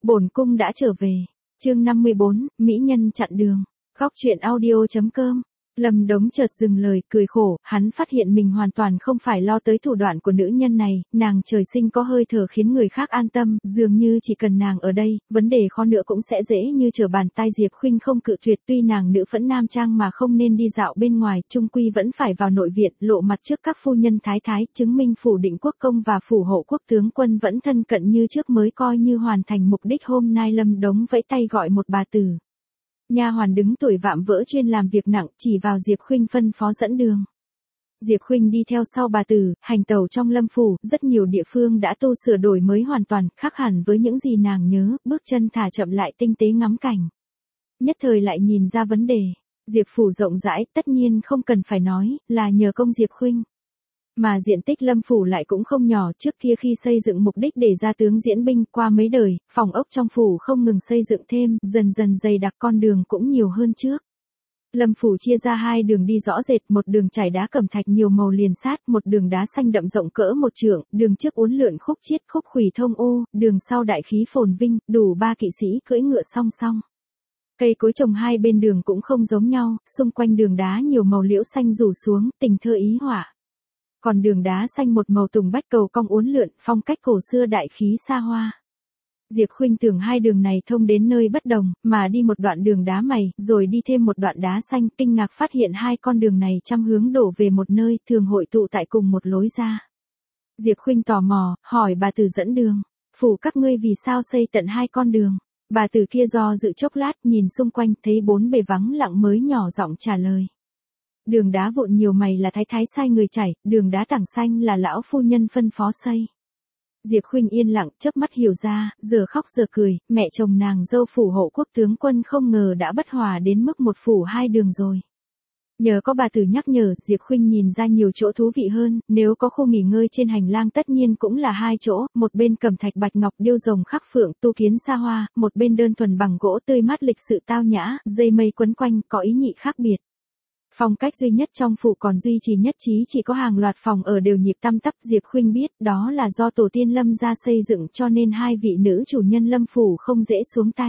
Bổn cung đã trở về. Chương 54, mỹ nhân chặn đường. Góc truyện audio.com. Lâm Đống chợt dừng lời, cười khổ, hắn phát hiện mình hoàn toàn không phải lo tới thủ đoạn của nữ nhân này, nàng trời sinh có hơi thở khiến người khác an tâm, dường như chỉ cần nàng ở đây, vấn đề khó nữa cũng sẽ dễ như trở bàn tay. Diệp Khuynh không cự tuyệt, tuy nàng nữ phẫn nam trang mà không nên đi dạo bên ngoài, chung quy vẫn phải vào nội viện, lộ mặt trước các phu nhân thái thái, chứng minh phủ định quốc công và phủ hộ quốc tướng quân vẫn thân cận như trước mới coi như hoàn thành mục đích. Hôm nay Lâm Đống vẫy tay gọi một bà tử. Nha hoàn đứng tuổi vạm vỡ chuyên làm việc nặng, chỉ vào Diệp Khuynh phân phó dẫn đường. Diệp Khuynh đi theo sau bà tử, hành tẩu trong Lâm phủ, rất nhiều địa phương đã tu sửa đổi mới hoàn toàn, khác hẳn với những gì nàng nhớ, bước chân thả chậm lại tinh tế ngắm cảnh. Nhất thời lại nhìn ra vấn đề. Diệp phủ rộng rãi, tất nhiên không cần phải nói, là nhờ công Diệp Khuynh. Mà diện tích Lâm phủ lại cũng không nhỏ, trước kia khi xây dựng mục đích để ra tướng diễn binh, qua mấy đời, phòng ốc trong phủ không ngừng xây dựng thêm, dần dần dày đặc, con đường cũng nhiều hơn trước. Lâm phủ chia ra hai đường đi rõ rệt, một đường trải đá cẩm thạch nhiều màu liền sát, một đường đá xanh đậm rộng cỡ một trượng, đường trước uốn lượn khúc chiết khúc khuỷu thông ô, đường sau đại khí phồn vinh, đủ 3 kỵ sĩ cưỡi ngựa song song. Cây cối trồng hai bên đường cũng không giống nhau, xung quanh đường đá nhiều màu liễu xanh rủ xuống, tình thơ ý họa. Còn đường đá xanh một màu tùng bách cầu cong uốn lượn, phong cách cổ xưa đại khí xa hoa. Diệp Khuynh tưởng hai đường này thông đến nơi bất đồng, mà đi một đoạn đường đá mày, rồi đi thêm một đoạn đá xanh, kinh ngạc phát hiện hai con đường này trăm hướng đổ về một nơi, thường hội tụ tại cùng một lối ra. Diệp Khuynh tò mò, hỏi bà tử dẫn đường, phủ các ngươi vì sao xây tận hai con đường? Bà tử kia do dự chốc lát, nhìn xung quanh, thấy bốn bề vắng lặng mới nhỏ giọng trả lời. Đường đá vụn nhiều mày là thái thái sai người chảy, đường đá tảng xanh là lão phu nhân phân phó xây. Diệp Khuynh yên lặng, chớp mắt hiểu ra, giờ khóc giờ cười, mẹ chồng nàng dâu phủ hộ quốc tướng quân không ngờ đã bất hòa đến mức một phủ hai đường rồi. Nhờ có bà tử nhắc nhở, Diệp Khuynh nhìn ra nhiều chỗ thú vị hơn, nếu có khu nghỉ ngơi trên hành lang tất nhiên cũng là hai chỗ, một bên cẩm thạch bạch ngọc điêu rồng khắc phượng tu kiến xa hoa, một bên đơn thuần bằng gỗ tươi mát lịch sự tao nhã, dây mây quấn quanh, có ý nhị khác biệt. Phong cách duy nhất trong phủ còn duy trì nhất trí chỉ có hàng loạt phòng ở đều nhịp tăm tắp. Diệp Khuynh biết đó là do tổ tiên Lâm gia xây dựng cho nên hai vị nữ chủ nhân Lâm phủ không dễ xuống tay.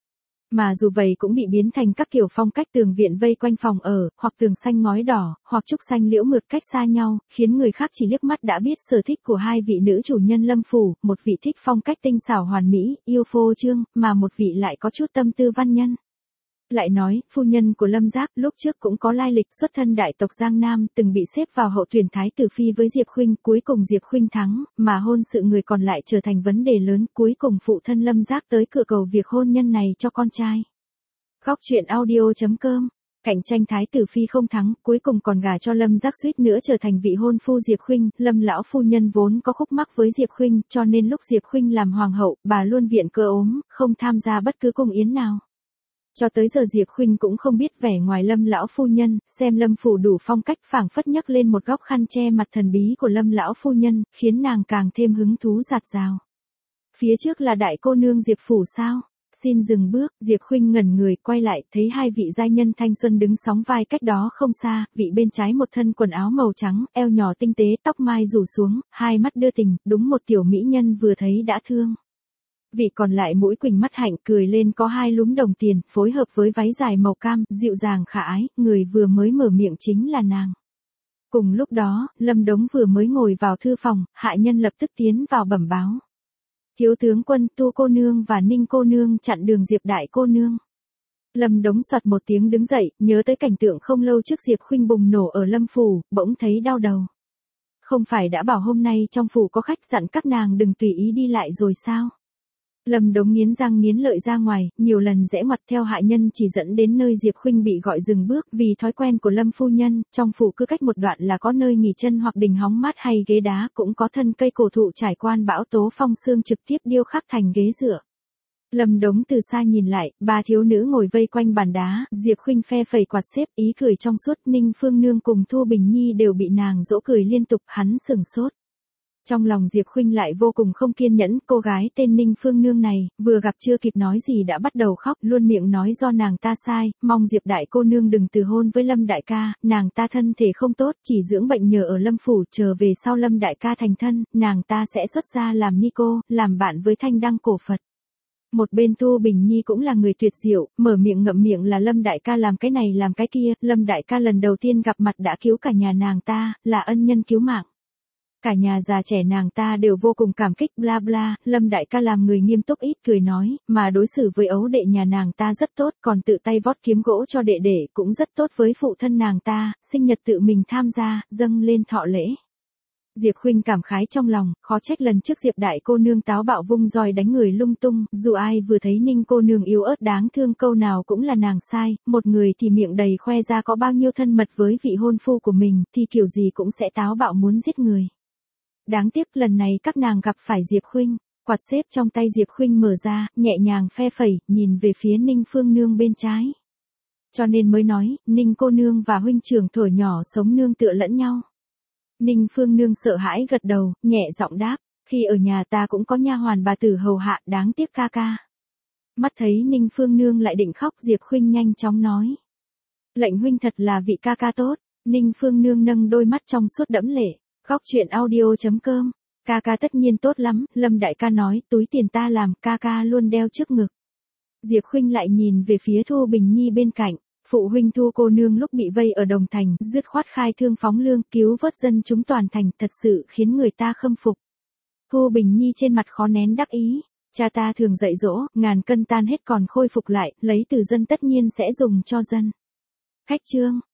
Mà dù vậy cũng bị biến thành các kiểu phong cách tường viện vây quanh phòng ở, hoặc tường xanh ngói đỏ, hoặc trúc xanh liễu mượt cách xa nhau, khiến người khác chỉ liếc mắt đã biết sở thích của hai vị nữ chủ nhân Lâm phủ, một vị thích phong cách tinh xảo hoàn mỹ, yêu phô trương, mà một vị lại có chút tâm tư văn nhân. Lại nói, phu nhân của Lâm Giác lúc trước cũng có lai lịch xuất thân đại tộc Giang Nam, từng bị xếp vào hậu tuyển thái tử phi với Diệp Khuynh, cuối cùng Diệp Khuynh thắng, mà hôn sự người còn lại trở thành vấn đề lớn, cuối cùng phụ thân Lâm Giác tới cửa cầu việc hôn nhân này cho con trai. Góc truyện audio.com. Cạnh tranh thái tử phi không thắng, cuối cùng còn gả cho Lâm Giác suýt nữa trở thành vị hôn phu Diệp Khuynh. Lâm lão phu nhân vốn có khúc mắc với Diệp Khuynh, cho nên lúc Diệp Khuynh làm hoàng hậu, bà luôn viện cớ ốm, không tham gia bất cứ cung yến nào. Cho tới giờ Diệp Khuynh cũng không biết vẻ ngoài Lâm lão phu nhân, xem Lâm phủ đủ phong cách, phảng phất nhấc lên một góc khăn che mặt thần bí của Lâm lão phu nhân, khiến nàng càng thêm hứng thú dạt dào. Phía trước là đại cô nương Diệp phủ sao? Xin dừng bước. Diệp Khuynh ngẩn người, quay lại, thấy hai vị giai nhân thanh xuân đứng sóng vai cách đó không xa, vị bên trái một thân quần áo màu trắng, eo nhỏ tinh tế, tóc mai rủ xuống, hai mắt đưa tình, đúng một tiểu mỹ nhân vừa thấy đã thương. Vị còn lại mũi quỳnh mắt hạnh, cười lên có hai lúm đồng tiền, phối hợp với váy dài màu cam, dịu dàng khả ái, người vừa mới mở miệng chính là nàng. Cùng lúc đó, Lâm Đống vừa mới ngồi vào thư phòng, hạ nhân lập tức tiến vào bẩm báo. Thiếu tướng quân, Tu cô nương và Ninh cô nương chặn đường Diệp đại cô nương. Lâm Đống soạt một tiếng đứng dậy, nhớ tới cảnh tượng không lâu trước Diệp Khuynh bùng nổ ở Lâm phủ, bỗng thấy đau đầu. Không phải đã bảo hôm nay trong phủ có khách dặn các nàng đừng tùy ý đi lại rồi sao? Lâm Đống nghiến răng nghiến lợi ra ngoài, nhiều lần rẽ ngoặt theo hạ nhân chỉ dẫn đến nơi Diệp Khuynh bị gọi dừng bước. Vì thói quen của Lâm phu nhân, trong phủ cứ cách một đoạn là có nơi nghỉ chân hoặc đình hóng mát hay ghế đá, cũng có thân cây cổ thụ trải quan bão tố phong sương trực tiếp điêu khắc thành ghế dựa. Lâm Đống từ xa nhìn lại, ba thiếu nữ ngồi vây quanh bàn đá, Diệp Khuynh phe phẩy quạt xếp, ý cười trong suốt. Ninh Phương Nương cùng Thu Bình Nhi đều bị nàng dỗ cười liên tục, hắn sửng sốt. Trong lòng Diệp Khuynh lại vô cùng không kiên nhẫn, cô gái tên Ninh Phương Nương này, vừa gặp chưa kịp nói gì đã bắt đầu khóc, luôn miệng nói do nàng ta sai, mong Diệp đại cô nương đừng từ hôn với Lâm đại ca, nàng ta thân thể không tốt, chỉ dưỡng bệnh nhờ ở Lâm phủ, chờ về sau Lâm đại ca thành thân, nàng ta sẽ xuất gia làm ni cô, làm bạn với Thanh Đăng cổ Phật. Một bên Thu Bình Nhi cũng là người tuyệt diệu, mở miệng ngậm miệng là Lâm đại ca làm cái này làm cái kia, Lâm đại ca lần đầu tiên gặp mặt đã cứu cả nhà nàng ta, là ân nhân cứu mạng. Cả nhà già trẻ nàng ta đều vô cùng cảm kích bla bla, Lâm đại ca làm người nghiêm túc ít cười nói, mà đối xử với ấu đệ nhà nàng ta rất tốt, còn tự tay vót kiếm gỗ cho đệ đệ cũng rất tốt với phụ thân nàng ta, sinh nhật tự mình tham gia, dâng lên thọ lễ. Diệp Khuynh cảm khái trong lòng, khó trách lần trước Diệp đại cô nương táo bạo vung roi đánh người lung tung, dù ai vừa thấy Ninh cô nương yếu ớt đáng thương câu nào cũng là nàng sai, một người thì miệng đầy khoe ra có bao nhiêu thân mật với vị hôn phu của mình, thì kiểu gì cũng sẽ táo bạo muốn giết người. Đáng tiếc lần này các nàng gặp phải Diệp Khuynh, quạt xếp trong tay Diệp Khuynh mở ra, nhẹ nhàng phe phẩy, nhìn về phía Ninh Phương Nương bên trái. Cho nên mới nói, Ninh cô nương và huynh trưởng thuở nhỏ sống nương tựa lẫn nhau. Ninh Phương Nương sợ hãi gật đầu, nhẹ giọng đáp, khi ở nhà ta cũng có nha hoàn bà tử hầu hạ, đáng tiếc ca ca. Mắt thấy Ninh Phương Nương lại định khóc, Diệp Khuynh nhanh chóng nói. Lệnh huynh thật là vị ca ca tốt. Ninh Phương Nương nâng đôi mắt trong suốt đẫm lệ. Góc truyện audio.com. Ca ca tất nhiên tốt lắm, Lâm đại ca nói, túi tiền ta làm, ca ca luôn đeo trước ngực. Diệp Khuynh lại nhìn về phía Thu Bình Nhi bên cạnh. Phụ huynh Thu cô nương lúc bị vây ở Đồng Thành, dứt khoát khai thương phóng lương, cứu vớt dân chúng toàn thành, thật sự khiến người ta khâm phục. Thu Bình Nhi trên mặt khó nén đắc ý. Cha ta thường dạy dỗ, ngàn cân tan hết còn khôi phục lại, lấy từ dân tất nhiên sẽ dùng cho dân. Khách trương.